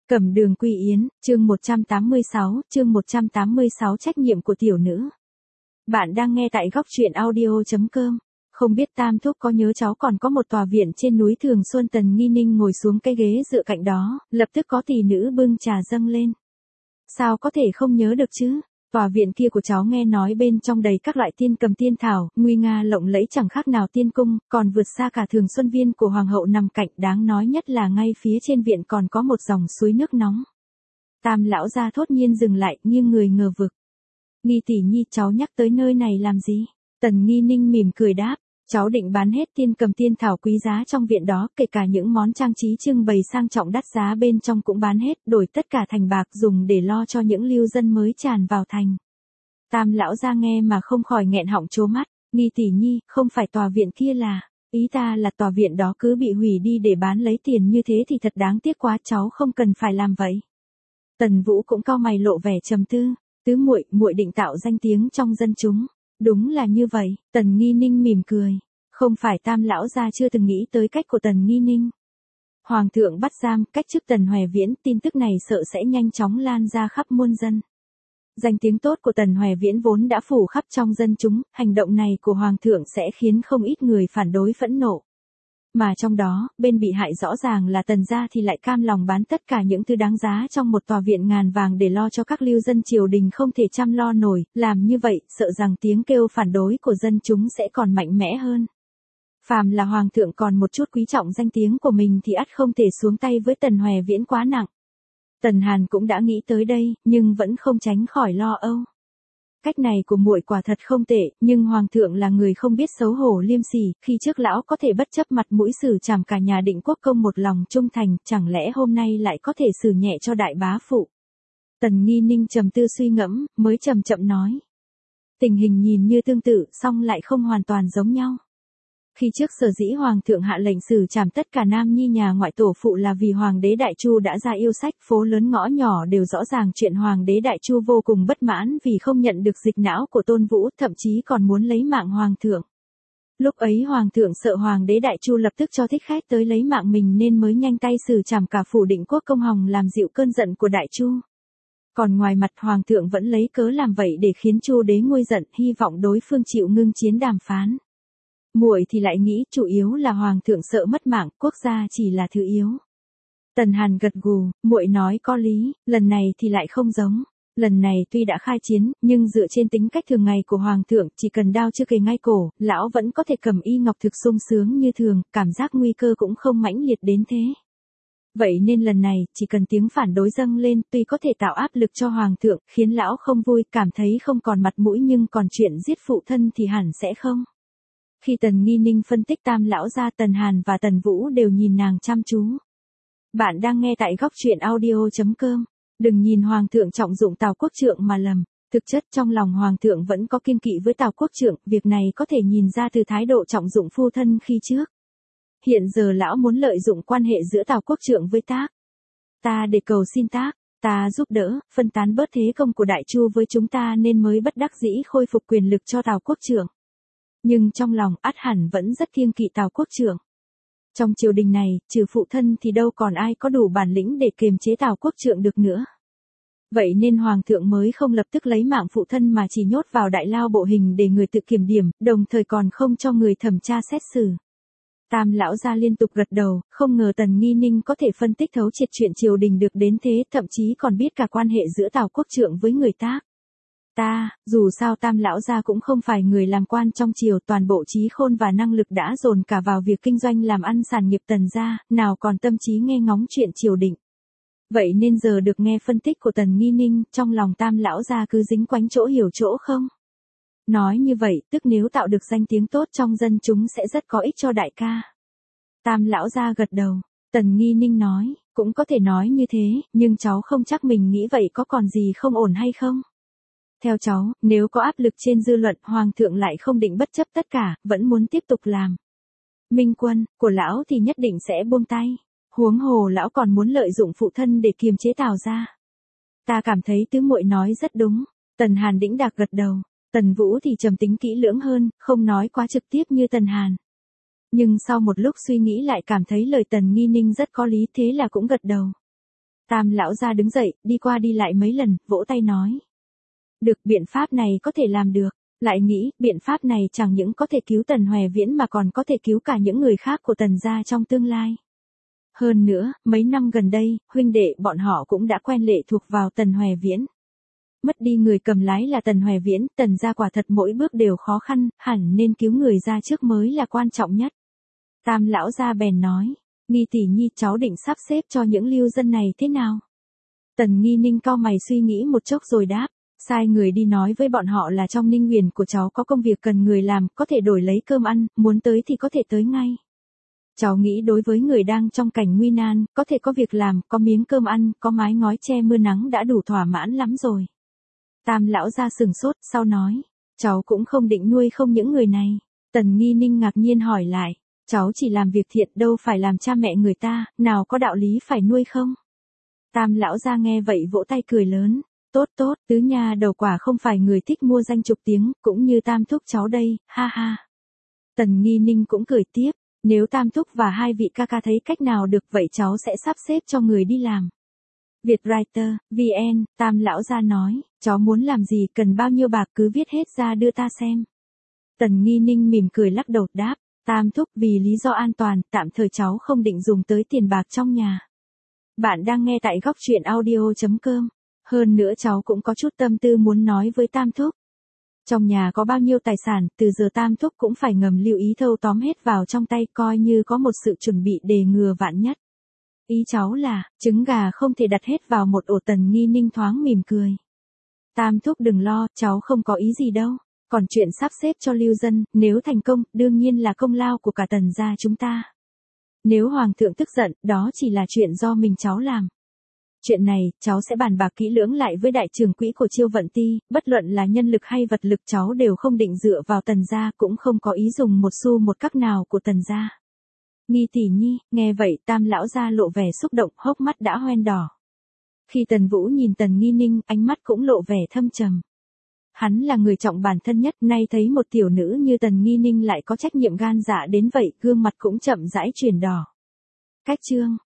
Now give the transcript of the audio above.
Cẩm Đường Quy Yến, chương 186, trách nhiệm của tiểu nữ. Bạn đang nghe tại góc truyện audio.com. Không biết Tam Thúc có nhớ cháu còn có một tòa viện trên núi Thường Xuân. Tần Nghi Ninh ngồi xuống cái ghế dựa cạnh đó, lập tức có tỷ nữ bưng trà dâng lên. Sao có thể không nhớ được chứ? Tòa viện kia của cháu nghe nói bên trong đầy các loại tiên cầm tiên thảo, nguy nga lộng lẫy chẳng khác nào tiên cung, còn vượt xa cả Thường Xuân Viên của Hoàng hậu nằm cạnh. Đáng nói nhất là ngay phía trên viện còn có một dòng suối nước nóng. Tam lão gia thốt nhiên dừng lại, nghiêng người ngờ vực. Nghi tỷ nhi, cháu nhắc tới nơi này làm gì? Tần Nghi Ninh mỉm cười đáp. Cháu định bán hết tiên cầm tiên thảo quý giá trong viện đó, kể cả những món trang trí trưng bày sang trọng đắt giá bên trong cũng bán hết, đổi tất cả thành bạc dùng để lo cho những lưu dân mới tràn vào thành. Tam lão gia nghe mà không khỏi nghẹn họng trố mắt. Nghi tỷ nhi, không phải tòa viện kia là, ý ta là tòa viện đó cứ bị hủy đi để bán lấy tiền như thế thì thật đáng tiếc quá, cháu không cần phải làm vậy. Tần Vũ cũng cau mày lộ vẻ trầm tư. Tứ muội, muội định tạo danh tiếng trong dân chúng. Đúng là như vậy, Tần Nghi Ninh mỉm cười. Không phải Tam lão gia chưa từng nghĩ tới cách của Tần Nghi Ninh. Hoàng thượng bắt giam, cách chức Tần Hoè Viễn, tin tức này sợ sẽ nhanh chóng lan ra khắp muôn dân. Danh tiếng tốt của Tần Hoè Viễn vốn đã phủ khắp trong dân chúng, hành động này của Hoàng thượng sẽ khiến không ít người phản đối phẫn nộ. Mà trong đó, bên bị hại rõ ràng là Tần gia thì lại cam lòng bán tất cả những thứ đáng giá trong một tòa viện ngàn vàng để lo cho các lưu dân triều đình không thể chăm lo nổi, làm như vậy, sợ rằng tiếng kêu phản đối của dân chúng sẽ còn mạnh mẽ hơn. Phàm là Hoàng thượng còn một chút quý trọng danh tiếng của mình thì ắt không thể xuống tay với Tần Hoè Viễn quá nặng. Tần Hàn cũng đã nghĩ tới đây, nhưng vẫn không tránh khỏi lo âu. Cách này của muội quả thật không tệ, nhưng Hoàng thượng là người không biết xấu hổ liêm sỉ, khi trước lão có thể bất chấp mặt mũi xử trảm cả nhà Định Quốc Công một lòng trung thành, chẳng lẽ hôm nay lại có thể xử nhẹ cho đại bá phụ. Tần Nghi Ninh trầm tư suy ngẫm, mới chậm chậm nói. Tình hình nhìn như tương tự, song lại không hoàn toàn giống nhau. Khi trước sở dĩ Hoàng thượng hạ lệnh xử trảm tất cả nam nhi nhà ngoại tổ phụ là vì Hoàng đế Đại Chu đã ra yêu sách, phố lớn ngõ nhỏ đều rõ ràng chuyện Hoàng đế Đại Chu vô cùng bất mãn vì không nhận được dịch não của Tôn Vũ, thậm chí còn muốn lấy mạng Hoàng thượng. Lúc ấy Hoàng thượng sợ Hoàng đế Đại Chu lập tức cho thích khách tới lấy mạng mình nên mới nhanh tay xử trảm cả phủ Định Quốc Công Hòng làm dịu cơn giận của Đại Chu. Còn ngoài mặt Hoàng thượng vẫn lấy cớ làm vậy để khiến Chu đế nguôi giận, hy vọng đối phương chịu ngưng chiến đàm phán. Muội thì lại nghĩ chủ yếu là Hoàng thượng sợ mất mạng, quốc gia chỉ là thứ yếu. Tần Hàn gật gù, muội nói có lý, lần này thì lại không giống. Lần này tuy đã khai chiến, nhưng dựa trên tính cách thường ngày của Hoàng thượng, chỉ cần đao chưa kề ngay cổ, lão vẫn có thể cầm y ngọc thực sung sướng như thường, cảm giác nguy cơ cũng không mãnh liệt đến thế. Vậy nên lần này, chỉ cần tiếng phản đối dâng lên, tuy có thể tạo áp lực cho Hoàng thượng, khiến lão không vui, cảm thấy không còn mặt mũi, nhưng còn chuyện giết phụ thân thì hẳn sẽ không. Khi Tần Nghi Ninh phân tích Tam lão gia, Tần Hàn và Tần Vũ đều nhìn nàng chăm chú. Bạn đang nghe tại góc truyện audio.com. Đừng nhìn Hoàng thượng trọng dụng Tào Quốc Trượng mà lầm. Thực chất trong lòng Hoàng thượng vẫn có kiêng kỵ với Tào Quốc Trượng, việc này có thể nhìn ra từ thái độ trọng dụng phu thân khi trước. Hiện giờ lão muốn lợi dụng quan hệ giữa Tào Quốc Trượng với Tác. Ta để cầu xin Tác, ta giúp đỡ, phân tán bớt thế công của Đại Chu với chúng ta nên mới bất đắc dĩ khôi phục quyền lực cho Tào Quốc Trượng. Nhưng trong lòng ắt hẳn vẫn rất kiêng kỵ Tào Quốc Trượng. Trong triều đình này, trừ phụ thân thì đâu còn ai có đủ bản lĩnh để kiềm chế Tào Quốc Trượng được nữa. Vậy nên Hoàng thượng mới không lập tức lấy mạng phụ thân mà chỉ nhốt vào đại lao bộ hình để người tự kiểm điểm, đồng thời còn không cho người thẩm tra xét xử. Tam lão gia liên tục gật đầu, không ngờ Tần Nghi Ninh có thể phân tích thấu triệt chuyện triều đình được đến thế, thậm chí còn biết cả quan hệ giữa Tào Quốc Trượng với người Tác. Dù sao Tam lão gia cũng không phải người làm quan trong triều, toàn bộ trí khôn và năng lực đã dồn cả vào việc kinh doanh làm ăn sản nghiệp Tần gia, nào còn tâm trí nghe ngóng chuyện triều đình. Vậy nên giờ được nghe phân tích của Tần Nghi Ninh, trong lòng Tam lão gia cứ dính quánh chỗ hiểu chỗ không. Nói như vậy, tức nếu tạo được danh tiếng tốt trong dân chúng sẽ rất có ích cho đại ca. Tam lão gia gật đầu. Tần Nghi Ninh nói, cũng có thể nói như thế, nhưng cháu không chắc mình nghĩ vậy có còn gì không ổn hay không. Theo cháu, nếu có áp lực trên dư luận, Hoàng thượng lại không định bất chấp tất cả, vẫn muốn tiếp tục làm minh quân của lão thì nhất định sẽ buông tay. Huống hồ lão còn muốn lợi dụng phụ thân để kiềm chế Tào gia. Ta cảm thấy tứ muội nói rất đúng. Tần Hàn đĩnh đạc gật đầu. Tần Vũ thì trầm tính kỹ lưỡng hơn, không nói quá trực tiếp như Tần Hàn. Nhưng sau một lúc suy nghĩ lại cảm thấy lời Tần Nghi Ninh rất có lý, thế là cũng gật đầu. Tam lão gia đứng dậy, đi qua đi lại mấy lần, vỗ tay nói. Được, biện pháp này có thể làm được. Lại nghĩ, biện pháp này chẳng những có thể cứu Tần Hoè Viễn mà còn có thể cứu cả những người khác của Tần gia trong tương lai. Hơn nữa, mấy năm gần đây, huynh đệ bọn họ cũng đã quen lệ thuộc vào Tần Hoè Viễn. Mất đi người cầm lái là Tần Hoè Viễn, Tần gia quả thật mỗi bước đều khó khăn, hẳn nên cứu người ra trước mới là quan trọng nhất. Tam lão gia bèn nói, Nghi tỷ nhi, cháu định sắp xếp cho những lưu dân này thế nào? Tần Nghi Ninh cau mày suy nghĩ một chốc rồi đáp, sai người đi nói với bọn họ là trong Ninh Huyền của cháu có công việc cần người làm, có thể đổi lấy cơm ăn, muốn tới thì có thể tới ngay. Cháu nghĩ đối với người đang trong cảnh nguy nan, có thể có việc làm, có miếng cơm ăn, có mái ngói che mưa nắng đã đủ thỏa mãn lắm rồi. Tam lão gia sừng sốt, sau nói, cháu cũng không định nuôi không những người này. Tần Nghi Ninh ngạc nhiên hỏi lại, cháu chỉ làm việc thiện đâu phải làm cha mẹ người ta, nào có đạo lý phải nuôi không? Tam lão gia nghe vậy vỗ tay cười lớn, tốt tốt, tứ nha đầu quả không phải người thích mua danh chục tiếng, cũng như Tam thúc cháu đây, ha ha. Tần Nghi Ninh cũng cười tiếp, nếu Tam thúc và hai vị ca ca thấy cách nào được vậy cháu sẽ sắp xếp cho người đi làm. Vietwriter, VN, Tam lão gia nói, cháu muốn làm gì, cần bao nhiêu bạc cứ viết hết ra đưa ta xem. Tần Nghi Ninh mỉm cười lắc đầu đáp, Tam thúc vì lý do an toàn, tạm thời cháu không định dùng tới tiền bạc trong nhà. Bạn đang nghe tại góc truyện audio.com. Hơn nữa cháu cũng có chút tâm tư muốn nói với Tam thúc. Trong nhà có bao nhiêu tài sản, từ giờ Tam thúc cũng phải ngầm lưu ý thâu tóm hết vào trong tay, coi như có một sự chuẩn bị đề ngừa vạn nhất. Ý cháu là, trứng gà không thể đặt hết vào một ổ. Tần Nghi Ninh thoáng mỉm cười. Tam thúc đừng lo, cháu không có ý gì đâu. Còn chuyện sắp xếp cho lưu dân, nếu thành công, đương nhiên là công lao của cả Tần gia chúng ta. Nếu Hoàng thượng tức giận, đó chỉ là chuyện do mình cháu làm. Chuyện này, cháu sẽ bàn bạc kỹ lưỡng lại với đại trưởng quỹ của Chiêu Vận Ti, bất luận là nhân lực hay vật lực cháu đều không định dựa vào Tần gia, cũng không có ý dùng một xu một các nào của Tần gia. Nghi tỷ nhi, nghe vậy Tam lão gia lộ vẻ xúc động, hốc mắt đã hoen đỏ. Khi Tần Vũ nhìn Tần Nghi Ninh, ánh mắt cũng lộ vẻ thâm trầm. Hắn là người trọng bản thân nhất, nay thấy một tiểu nữ như Tần Nghi Ninh lại có trách nhiệm gan dạ đến vậy, gương mặt cũng chậm rãi chuyển đỏ. Cách chương